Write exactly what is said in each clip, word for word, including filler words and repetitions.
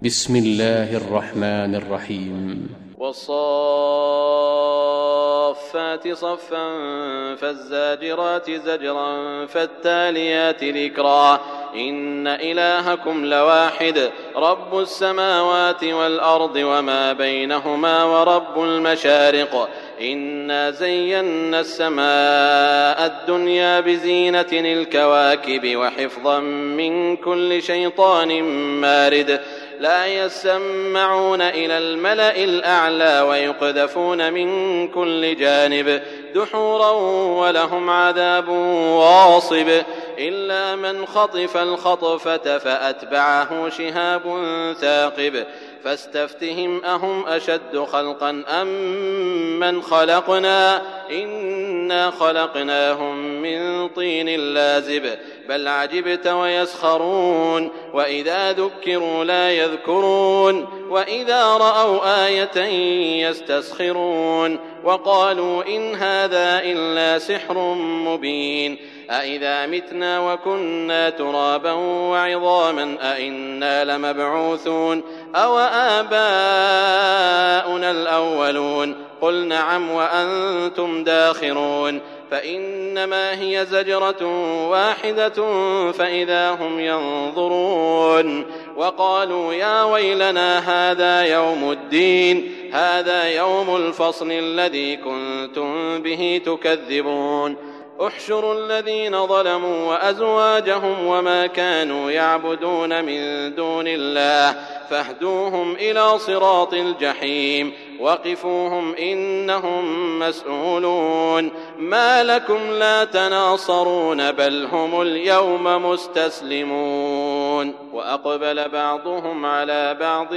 بسم الله الرحمن الرحيم. والصافات صفا فالزاجرات زجرا فالتاليات ذكرا إن إلهكم لواحد رب السماوات والأرض وما بينهما ورب المشارق إنا زينا السماء الدنيا بزينة الكواكب وحفظا من كل شيطان مارد لا يسمعون إلى الملأ الأعلى ويقذفون من كل جانب دحورا ولهم عذاب واصب إلا من خطف الخطفة فأتبعه شهاب ثاقب فاستفتهم أهم أشد خلقا أم من خلقنا إنا خلقناهم من طين لازب بل عجبت ويسخرون وإذا ذكروا لا يذكرون وإذا رأوا آية يستسخرون وقالوا إن هذا إلا سحر مبين أإذا متنا وكنا ترابا وعظاما أإنا لمبعوثون أو آباؤنا الأولون قل نعم وأنتم داخرون فإنما هي زجرة واحدة فإذا هم ينظرون وقالوا يا ويلنا هذا يوم الدين هذا يوم الفصل الذي كنتم به تكذبون احشروا الذين ظلموا وأزواجهم وما كانوا يعبدون من دون الله فاهدوهم إلى صراط الجحيم وقفوهم إنهم مسؤولون ما لكم لا تناصرون بل هم اليوم مستسلمون وأقبل بعضهم على بعض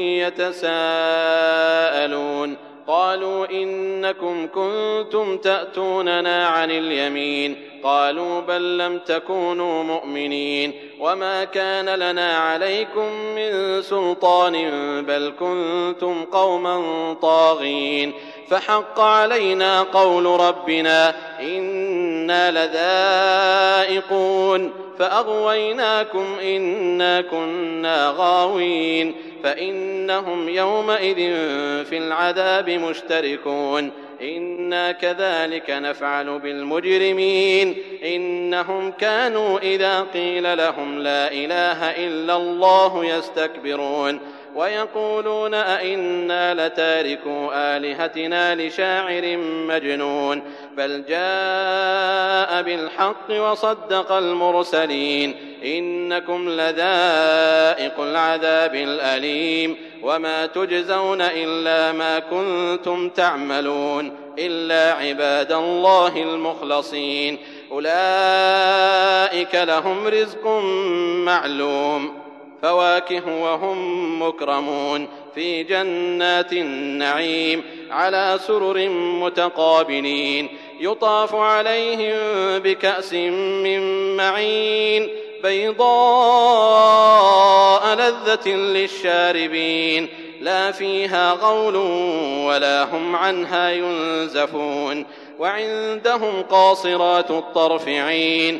يتساءلون قالوا إنكم كنتم تأتوننا عن اليمين قالوا بل لم تكونوا مؤمنين وما كان لنا عليكم من سلطان بل كنتم قوما طاغين فحق علينا قول ربنا إنا لذائقون فأغويناكم إنا كنا غاوين فإنهم يومئذ في العذاب مشتركون إنا كذلك نفعل بالمجرمين إنهم كانوا إذا قيل لهم لا إله إلا الله يستكبرون ويقولون أئنا لتاركو آلهتنا لشاعر مجنون بل جاء بالحق وصدق المرسلين إنكم لذائق العذاب الأليم وما تجزون إلا ما كنتم تعملون إلا عباد الله المخلصين أولئك لهم رزق معلوم فواكه وهم مكرمون في جنات النعيم على سرر متقابلين يطاف عليهم بكأس من معين بيضاء لذة للشاربين لا فيها غول ولا هم عنها ينزفون وعندهم قاصرات الطرف عين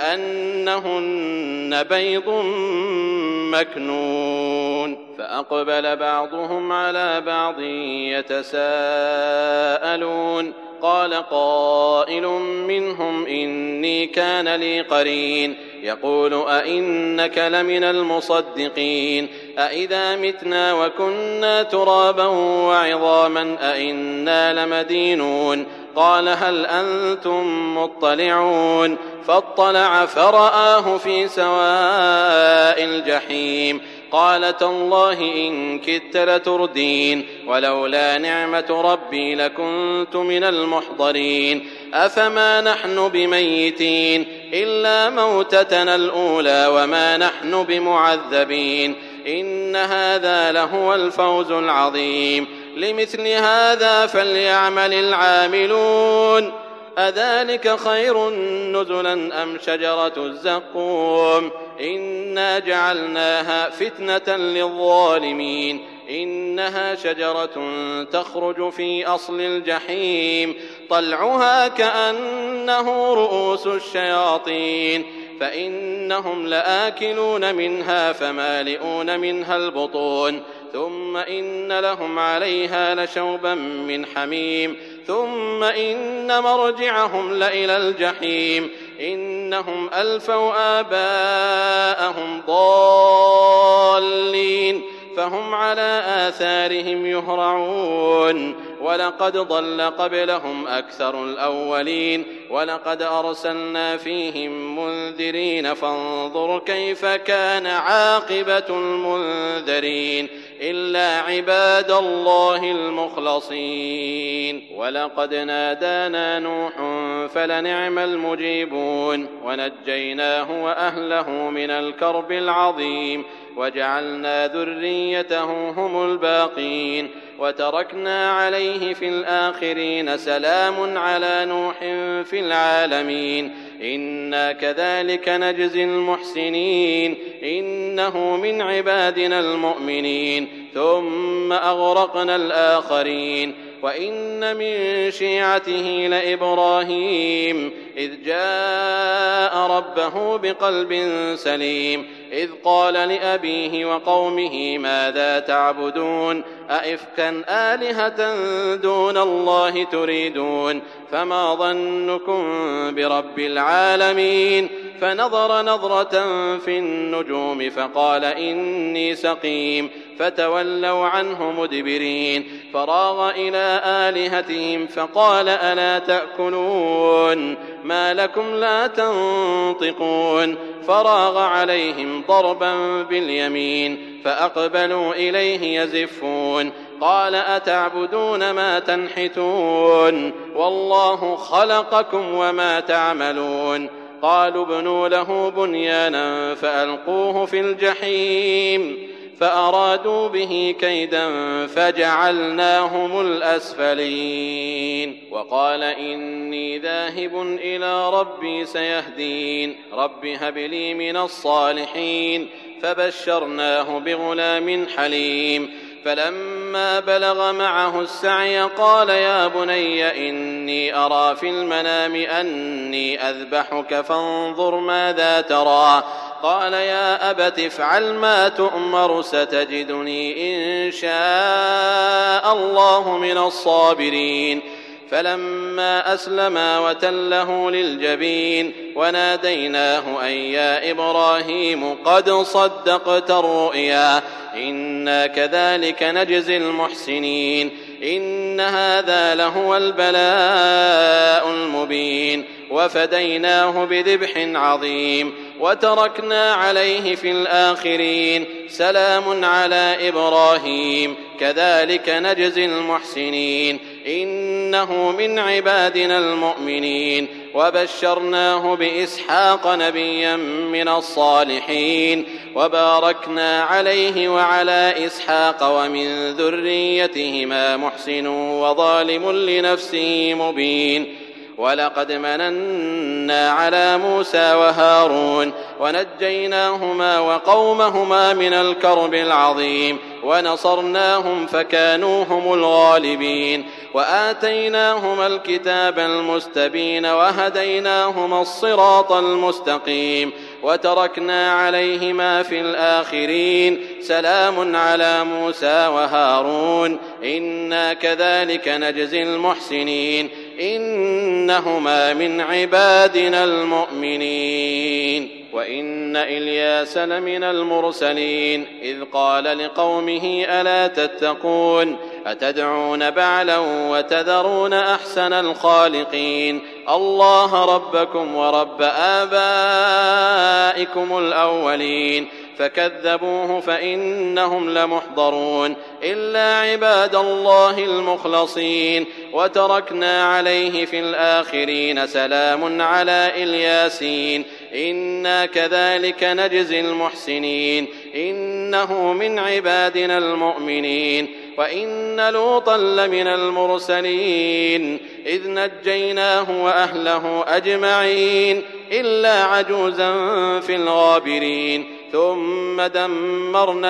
كأنهن بيض مكنون فأقبل بعضهم على بعض يتساءلون قال قائل منهم إني كان لي قرين يقول أئنك لمن المصدقين أئذا متنا وكنا ترابا وعظاما أئنا لمدينون قال هل أنتم مطلعون فاطلع فرآه في سواء الجحيم قال تالله إن كدت لتردين ولولا نعمة ربي لكنت من المحضرين أفما نحن بميتين إلا موتتنا الأولى وما نحن بمعذبين إن هذا لهو الفوز العظيم لمثل هذا فليعمل العاملون أذلك خير نزلا أم شجرة الزقوم إنا جعلناها فتنة للظالمين إنها شجرة تخرج في أصل الجحيم طلعها كأنه رؤوس الشياطين فإنهم لآكلون منها فمالئون منها البطون ثم إن لهم عليها لشوبا من حميم ثم إن مرجعهم لإلى الجحيم إنهم ألفوا آباءهم ضالين فهم على آثارهم يهرعون ولقد ضل قبلهم أكثر الأولين ولقد أرسلنا فيهم منذرين فانظر كيف كان عاقبة المنذرين إلا عباد الله المخلصين ولقد نادانا نوح فلنعم المجيبون ونجيناه وأهله من الكرب العظيم وجعلنا ذريته هم الباقين وتركنا عليه في الآخرين سلام على نوح في العالمين إنا كذلك نجزي المحسنين إنه من عبادنا المؤمنين ثم أغرقنا الآخرين وإن من شيعته لإبراهيم إذ جاء ربه بقلب سليم إذ قال لأبيه وقومه ماذا تعبدون أئفكا آلهة دون الله تريدون فما ظنكم برب العالمين فنظر نظرة في النجوم فقال إني سقيم فتولوا عنه مدبرين فراغ إلى آلهتهم فقال ألا تأكلون ما لكم لا تنطقون فراغ عليهم ضربا باليمين فأقبلوا إليه يزفون قال أتعبدون ما تنحتون والله خلقكم وما تعملون قالوا ابنوا له بنيانا فألقوه في الجحيم فأرادوا به كيدا فجعلناهم الأسفلين وقال إني ذاهب إلى ربي سيهدين رب هب لي من الصالحين فبشرناه بغلام حليم فلما بلغ معه السعي قال يا بني إني أرى في المنام أني أذبحك فانظر ماذا ترى قال يا أبت افعل ما تؤمر ستجدني إن شاء الله من الصابرين فلما أسلما وتله للجبين وناديناه أن يا إبراهيم قد صدقت الرؤيا إنا كذلك نجزي المحسنين إن هذا لهو البلاء المبين وفديناه بذبح عظيم وتركنا عليه في الآخرين سلام على إبراهيم كذلك نجزي المحسنين إنه من عبادنا المؤمنين وبشرناه بإسحاق نبيا من الصالحين وباركنا عليه وعلى إسحاق ومن ذريتهما محسن وظالم لنفسه مبين ولقد مننا على موسى وهارون ونجيناهما وقومهما من الكرب العظيم ونصرناهم فكانوا هم الغالبين وآتيناهما الكتاب المستبين وهديناهما الصراط المستقيم وتركنا عليهما في الآخرين سلام على موسى وهارون إنا كذلك نجزي المحسنين إنهما من عبادنا المؤمنين وإن إلياس لمن المرسلين إذ قال لقومه ألا تتقون أتدعون بعلا وتذرون أحسن الخالقين الله ربكم ورب آبائكم الأولين فكذبوه فإنهم لمحضرون إلا عباد الله المخلصين وتركنا عليه في الآخرين سلام على الياسين إنا كذلك نجزي المحسنين إنه من عبادنا المؤمنين وإن لوطا لمن المرسلين إذ نجيناه وأهله أجمعين إلا عجوزا في الغابرين ثم دمرنا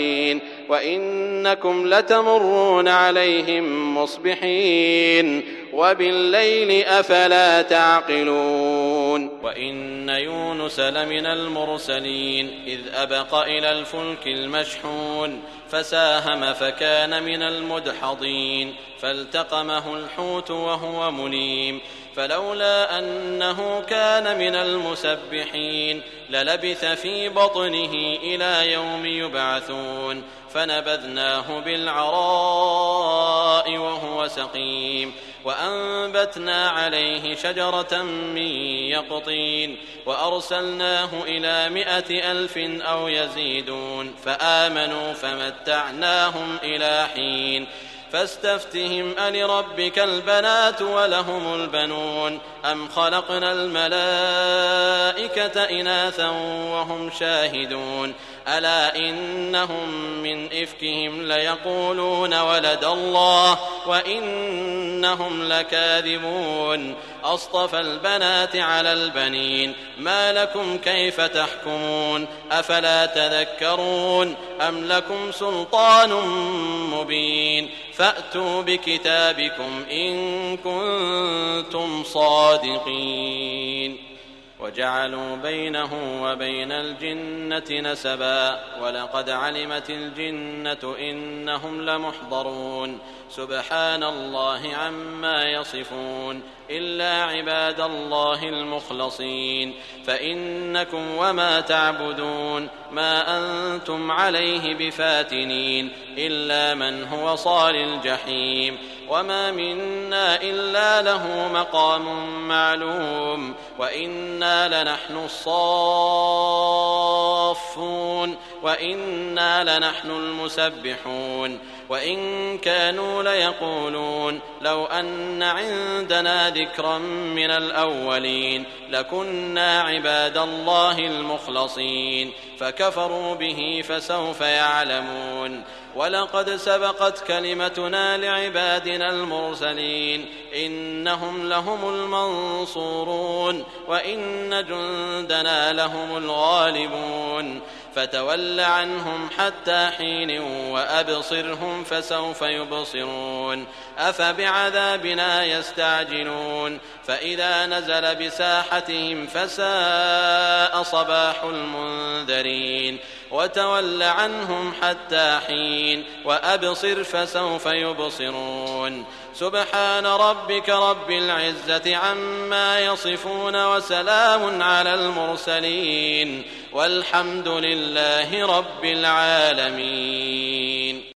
الآخرين وإنكم لتمرون عليهم مصبحين وبالليل أفلا تعقلون وإن يونس لمن المرسلين إذ أبق إلى الفلك المشحون فساهم فكان من المدحضين فالتقمه الحوت وهو مليم فلولا أنه كان من المسبحين للبث في بطنه إلى يوم يبعثون فنبذناه بالعراء وهو سقيم وأنبتنا عليه شجرة من يقطين وأرسلناه إلى مائة ألف أو يزيدون فآمنوا فمتعناهم إلى حين فاستفتهم ألربك البنات ولهم البنون أم خلقنا الملائكة إناثا وهم شاهدون ألا إنهم من إفكهم ليقولون ولد الله وإنهم لكاذبون أصطفى البنات على البنين ما لكم كيف تحكمون أفلا تذكرون أم لكم سلطان مبين فأتوا بكتابكم إن كنتم صادقين وجعلوا بينه وبين الجنة نسبا ولقد علمت الجنة إنهم لمحضرون سبحان الله عما يصفون إلا عباد الله المخلصين فإنكم وما تعبدون ما أنتم عليه بفاتنين إلا من هو صال الجحيم وما منا إلا له مقام معلوم وإنا لنحن الصافون وإنا لنحن المسبحون وإن كانوا ليقولون لو أن عندنا ذكرا من الأولين لكنا عباد الله المخلصين فكفروا به فسوف يعلمون ولقد سبقت كلمتنا لعبادنا المرسلين إنهم لهم المنصورون وإن جندنا لهم الغالبون فتول عنهم حتى حين وأبصرهم فسوف يبصرون أفبعذابنا يستعجلون فإذا نزل بساحتهم فساء صباح المنذرين وتول عنهم حتى حين وأبصر فسوف يبصرون سبحان ربك رب العزة عما يصفون وسلام على المرسلين والحمد لله رب العالمين.